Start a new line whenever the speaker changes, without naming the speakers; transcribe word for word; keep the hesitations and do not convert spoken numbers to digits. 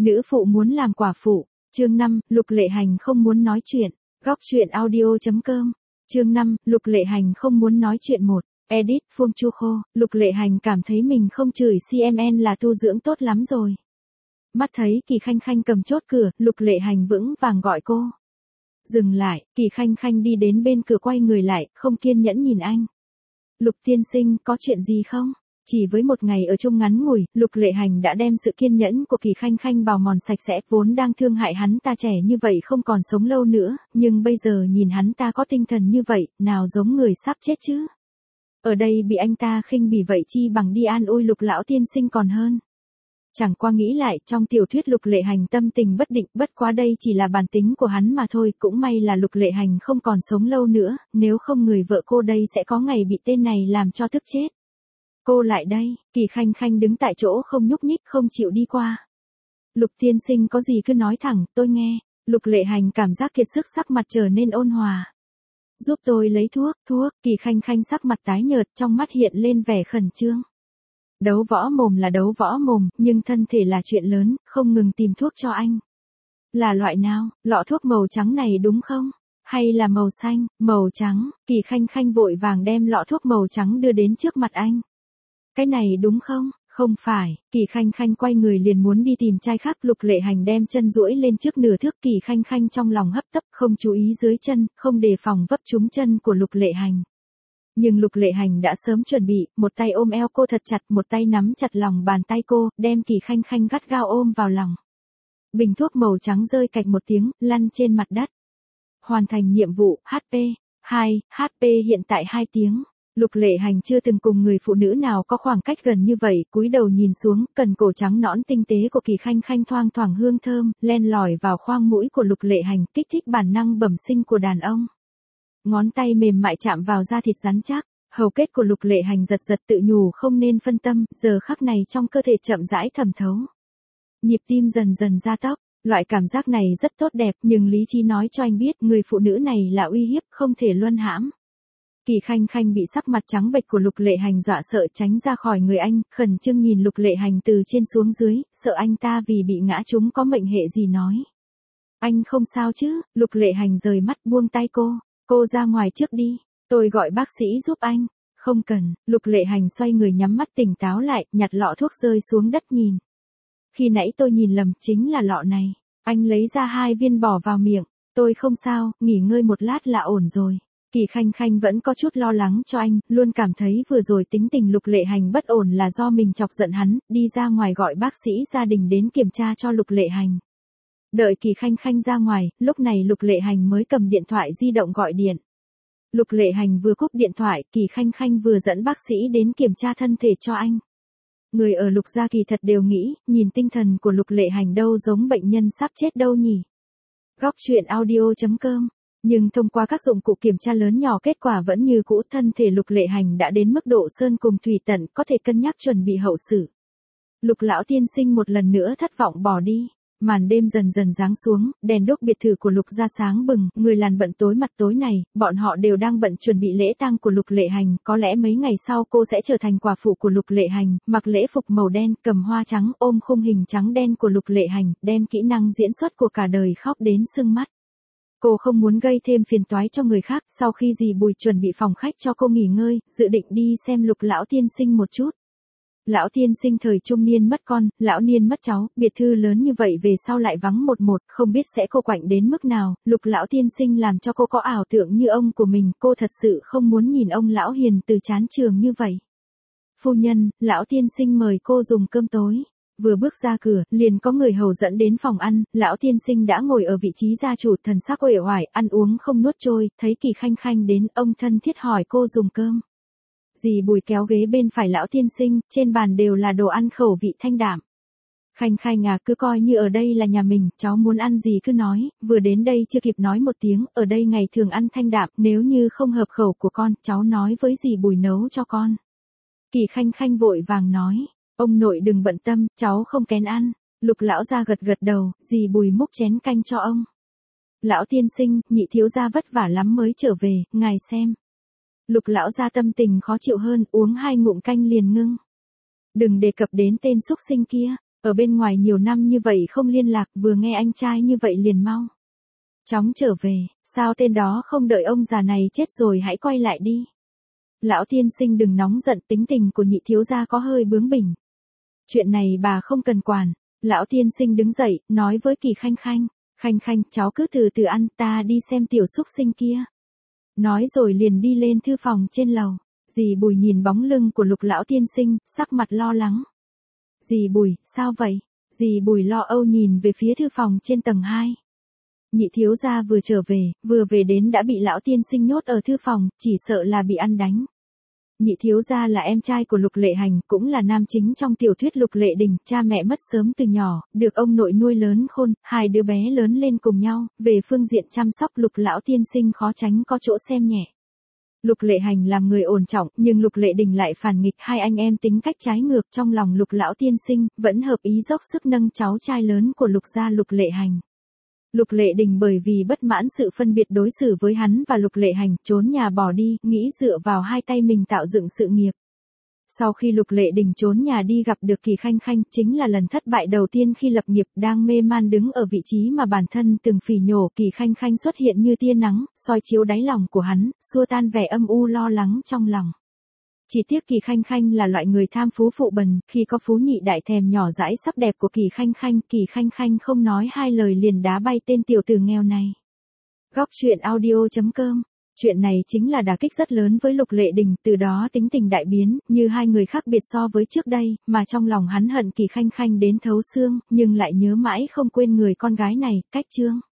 Nữ phụ muốn làm quả phụ. Chương năm, Lục Lệ Hành không muốn nói chuyện. Góc truyện audio chấm com. Chương năm, Lục Lệ Hành không muốn nói chuyện một. Edit Phương Chu Khô. Lục Lệ Hành cảm thấy mình không chửi xê em en là tu dưỡng tốt lắm rồi. Mắt thấy Kỳ Khanh Khanh cầm chốt cửa, Lục Lệ Hành vững vàng gọi cô. Dừng lại, Kỳ Khanh Khanh đi đến bên cửa quay người lại, không kiên nhẫn nhìn anh. Lục tiên sinh, có chuyện gì không? Chỉ với một ngày ở chung ngắn ngủi, Lục Lệ Hành đã đem sự kiên nhẫn của Kỳ Khanh Khanh bào mòn sạch sẽ, vốn đang thương hại hắn ta trẻ như vậy không còn sống lâu nữa, nhưng bây giờ nhìn hắn ta có tinh thần như vậy, nào giống người sắp chết chứ. Ở đây bị anh ta khinh bỉ vậy chi bằng đi an ủi Lục lão tiên sinh còn hơn. Chẳng qua nghĩ lại, trong tiểu thuyết Lục Lệ Hành tâm tình bất định, bất quá đây chỉ là bản tính của hắn mà thôi, cũng may là Lục Lệ Hành không còn sống lâu nữa, nếu không người vợ cô đây sẽ có ngày bị tên này làm cho tức chết. Cô lại đây, Kỳ Khanh Khanh đứng tại chỗ không nhúc nhích, không chịu đi qua. Lục tiên sinh có gì cứ nói thẳng, tôi nghe. Lục Lệ Hành cảm giác kiệt sức, sắc mặt trở nên ôn hòa. Giúp tôi lấy thuốc, thuốc, Kỳ Khanh Khanh sắc mặt tái nhợt, trong mắt hiện lên vẻ khẩn trương. Đấu võ mồm là đấu võ mồm, nhưng thân thể là chuyện lớn, không ngừng tìm thuốc cho anh. Là loại nào, lọ thuốc màu trắng này đúng không? Hay là màu xanh, màu trắng? Kỳ Khanh Khanh vội vàng đem lọ thuốc màu trắng đưa đến trước mặt anh. Cái này đúng không? Không phải, Kỳ Khanh Khanh quay người liền muốn đi tìm chai khác. Lục Lệ Hành đem chân duỗi lên trước nửa thước, Kỳ Khanh Khanh trong lòng hấp tấp, không chú ý dưới chân, không đề phòng vấp trúng chân của Lục Lệ Hành. Nhưng Lục Lệ Hành đã sớm chuẩn bị, một tay ôm eo cô thật chặt, một tay nắm chặt lòng bàn tay cô, đem Kỳ Khanh Khanh gắt gao ôm vào lòng. Bình thuốc màu trắng rơi cạch một tiếng, lăn trên mặt đất. Hoàn thành nhiệm vụ, hát pê, hai, hát pê hiện tại hai tiếng. Lục Lệ Hành chưa từng cùng người phụ nữ nào có khoảng cách gần như vậy, cúi đầu nhìn xuống, cần cổ trắng nõn tinh tế của Kỳ Khanh Khanh thoang thoảng hương thơm, len lỏi vào khoang mũi của Lục Lệ Hành, kích thích bản năng bẩm sinh của đàn ông. Ngón tay mềm mại chạm vào da thịt rắn chắc, hầu kết của Lục Lệ Hành giật giật tự nhủ không nên phân tâm, giờ khắc này trong cơ thể chậm rãi thẩm thấu. Nhịp tim dần dần gia tốc, loại cảm giác này rất tốt đẹp, nhưng lý trí nói cho anh biết người phụ nữ này là uy hiếp, không thể luân hãm. Kỳ Khanh Khanh bị sắc mặt trắng bệch của Lục Lệ Hành dọa sợ, tránh ra khỏi người anh, khẩn trương nhìn Lục Lệ Hành từ trên xuống dưới, sợ anh ta vì bị ngã trúng có mệnh hệ gì nói. Anh không sao chứ? Lục Lệ Hành rời mắt buông tay cô. Cô ra ngoài trước đi, tôi gọi bác sĩ giúp anh. Không cần, Lục Lệ Hành xoay người nhắm mắt tỉnh táo lại, nhặt lọ thuốc rơi xuống đất nhìn. Khi nãy tôi nhìn lầm, chính là lọ này. Anh lấy ra hai viên bỏ vào miệng. Tôi không sao, nghỉ ngơi một lát là ổn rồi. Kỳ Khanh Khanh vẫn có chút lo lắng cho anh, luôn cảm thấy vừa rồi tính tình Lục Lệ Hành bất ổn là do mình chọc giận hắn, đi ra ngoài gọi bác sĩ gia đình đến kiểm tra cho Lục Lệ Hành. Đợi Kỳ Khanh Khanh ra ngoài, lúc này Lục Lệ Hành mới cầm điện thoại di động gọi điện. Lục Lệ Hành vừa cúp điện thoại, Kỳ Khanh Khanh vừa dẫn bác sĩ đến kiểm tra thân thể cho anh. Người ở Lục gia kỳ thật đều nghĩ, nhìn tinh thần của Lục Lệ Hành đâu giống bệnh nhân sắp chết đâu nhỉ. Góc truyện audio chấm com. Nhưng thông qua các dụng cụ kiểm tra lớn nhỏ kết quả vẫn như cũ, thân thể Lục Lệ Hành đã đến mức độ sơn cùng thủy tận, có thể cân nhắc chuẩn bị hậu sự. Lục lão tiên sinh một lần nữa thất vọng bỏ đi. Màn đêm dần dần giáng xuống, đèn đuốc biệt thự của Lục gia sáng bừng, người làng bận tối mặt tối này, bọn họ đều đang bận chuẩn bị lễ tang của Lục Lệ Hành, có lẽ mấy ngày sau cô sẽ trở thành quả phụ của Lục Lệ Hành, mặc lễ phục màu đen, cầm hoa trắng, ôm khung hình trắng đen của Lục Lệ Hành, đem kỹ năng diễn xuất của cả đời khóc đến sưng mắt. Cô không muốn gây thêm phiền toái cho người khác, sau khi dì Bùi chuẩn bị phòng khách cho cô nghỉ ngơi, dự định đi xem Lục lão tiên sinh một chút. Lão tiên sinh thời trung niên mất con, lão niên mất cháu, biệt thư lớn như vậy về sau lại vắng một một, không biết sẽ cô quạnh đến mức nào. Lục lão tiên sinh làm cho cô có ảo tưởng như ông của mình, cô thật sự không muốn nhìn ông lão hiền từ chán trường như vậy. Phu nhân, lão tiên sinh mời cô dùng cơm tối. Vừa bước ra cửa, liền có người hầu dẫn đến phòng ăn, lão tiên sinh đã ngồi ở vị trí gia chủ, thần sắc uể oải, ăn uống không nuốt trôi, thấy Kỳ Khanh Khanh đến, ông thân thiết hỏi cô dùng cơm. Dì Bùi kéo ghế bên phải lão tiên sinh, trên bàn đều là đồ ăn khẩu vị thanh đạm. Khanh Khanh à, cứ coi như ở đây là nhà mình, cháu muốn ăn gì cứ nói, vừa đến đây chưa kịp nói một tiếng, ở đây ngày thường ăn thanh đạm, nếu như không hợp khẩu của con, cháu nói với dì Bùi nấu cho con. Kỳ Khanh Khanh vội vàng nói, ông nội đừng bận tâm, cháu không kén ăn. Lục lão gia gật gật đầu, dì Bùi múc chén canh cho ông. Lão tiên sinh, nhị thiếu gia vất vả lắm mới trở về, ngài xem. Lục lão gia tâm tình khó chịu hơn, uống hai ngụm canh liền ngưng. Đừng đề cập đến tên xúc sinh kia. Ở bên ngoài nhiều năm như vậy không liên lạc, vừa nghe anh trai như vậy liền mau chóng trở về, sao tên đó không đợi ông già này chết rồi hãy quay lại đi. Lão tiên sinh đừng nóng giận, tính tình của nhị thiếu gia có hơi bướng bỉnh. Chuyện này bà không cần quản. Lão tiên sinh đứng dậy, nói với Kỳ Khanh Khanh, Khanh Khanh, cháu cứ từ từ ăn, ta đi xem tiểu xúc sinh kia. Nói rồi liền đi lên thư phòng trên lầu. Dì Bùi nhìn bóng lưng của Lục lão tiên sinh, sắc mặt lo lắng. Dì Bùi, sao vậy? Dì Bùi lo âu nhìn về phía thư phòng trên tầng hai. Nhị thiếu gia vừa trở về, vừa về đến đã bị lão tiên sinh nhốt ở thư phòng, chỉ sợ là bị ăn đánh. Nhị thiếu gia là em trai của Lục Lệ Hành, cũng là nam chính trong tiểu thuyết Lục Lệ Đình, cha mẹ mất sớm từ nhỏ, được ông nội nuôi lớn khôn, hai đứa bé lớn lên cùng nhau, về phương diện chăm sóc Lục lão tiên sinh khó tránh có chỗ xem nhẹ. Lục Lệ Hành làm người ổn trọng, nhưng Lục Lệ Đình lại phản nghịch, hai anh em tính cách trái ngược, trong lòng Lục lão tiên sinh vẫn hợp ý dốc sức nâng cháu trai lớn của Lục gia Lục Lệ Hành. Lục Lệ Đình bởi vì bất mãn sự phân biệt đối xử với hắn và Lục Lệ Hành, trốn nhà bỏ đi, nghĩ dựa vào hai tay mình tạo dựng sự nghiệp. Sau khi Lục Lệ Đình trốn nhà đi gặp được Kỳ Khanh Khanh, chính là lần thất bại đầu tiên khi lập nghiệp, đang mê man đứng ở vị trí mà bản thân từng phỉ nhổ, Kỳ Khanh Khanh xuất hiện như tia nắng, soi chiếu đáy lòng của hắn, xua tan vẻ âm u lo lắng trong lòng. Chỉ tiếc Kỳ Khanh Khanh là loại người tham phú phụ bần, khi có phú nhị đại thèm nhỏ dãi sắc đẹp của Kỳ Khanh Khanh, Kỳ Khanh Khanh không nói hai lời liền đá bay tên tiểu tử nghèo này. Góc truyện audio chấm com. Chuyện này chính là đả kích rất lớn với Lục Lệ Đình, từ đó tính tình đại biến, như hai người khác biệt so với trước đây, mà trong lòng hắn hận Kỳ Khanh Khanh đến thấu xương, nhưng lại nhớ mãi không quên người con gái này, Cách Trương.